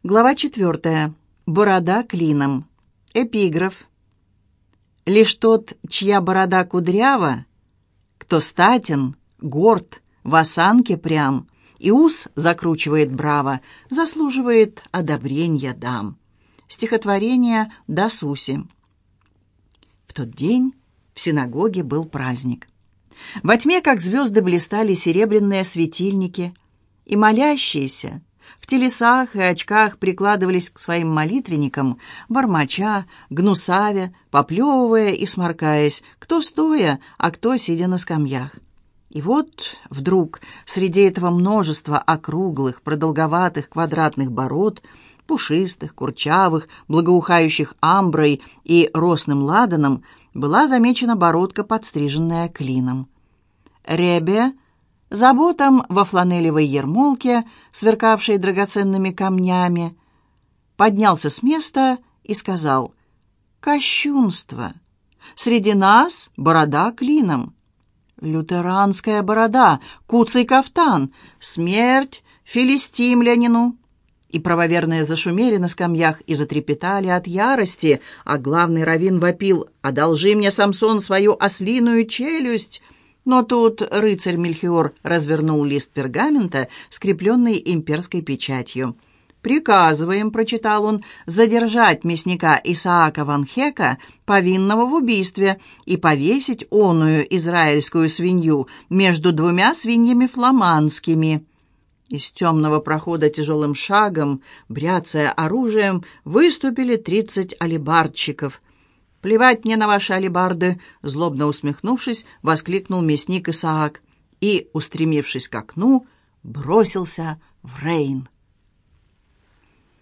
Глава 4. Борода клином. Эпиграф. «Лишь тот, чья борода кудрява, кто статен, горд, в осанке прям, и ус закручивает браво, заслуживает одобрения дам». Стихотворение Дасуси. В тот день в синагоге был праздник. Во тьме, как звезды, блистали серебряные светильники, и молящиеся в телесах и очках прикладывались к своим молитвенникам, бормоча, гнусавя, поплевывая и сморкаясь, кто стоя, а кто сидя на скамьях. И вот вдруг среди этого множества округлых, продолговатых, квадратных бород, пушистых, курчавых, благоухающих амброй и росным ладаном, была замечена бородка, подстриженная клином. Ребе, заботом во фланелевой ермолке, сверкавшей драгоценными камнями, поднялся с места и сказал: «Кощунство! Среди нас борода клином. Лютеранская борода, куцый кафтан, смерть филистимлянину!» И правоверные зашумели на скамьях и затрепетали от ярости, а главный раввин вопил: «Одолжи мне, Самсон, свою ослиную челюсть!» Но тут рыцарь Мельхиор развернул лист пергамента, скрепленный имперской печатью. «Приказываем», — прочитал он, — «задержать мясника Исаака ван Хека, повинного в убийстве, и повесить оную израильскую свинью между двумя свиньями фламандскими». Из темного прохода тяжелым шагом, бряцая оружием, выступили 30 алебардщиков. «Плевать мне на ваши алебарды!» — злобно усмехнувшись, воскликнул мясник Исаак и, устремившись к окну, бросился в Рейн.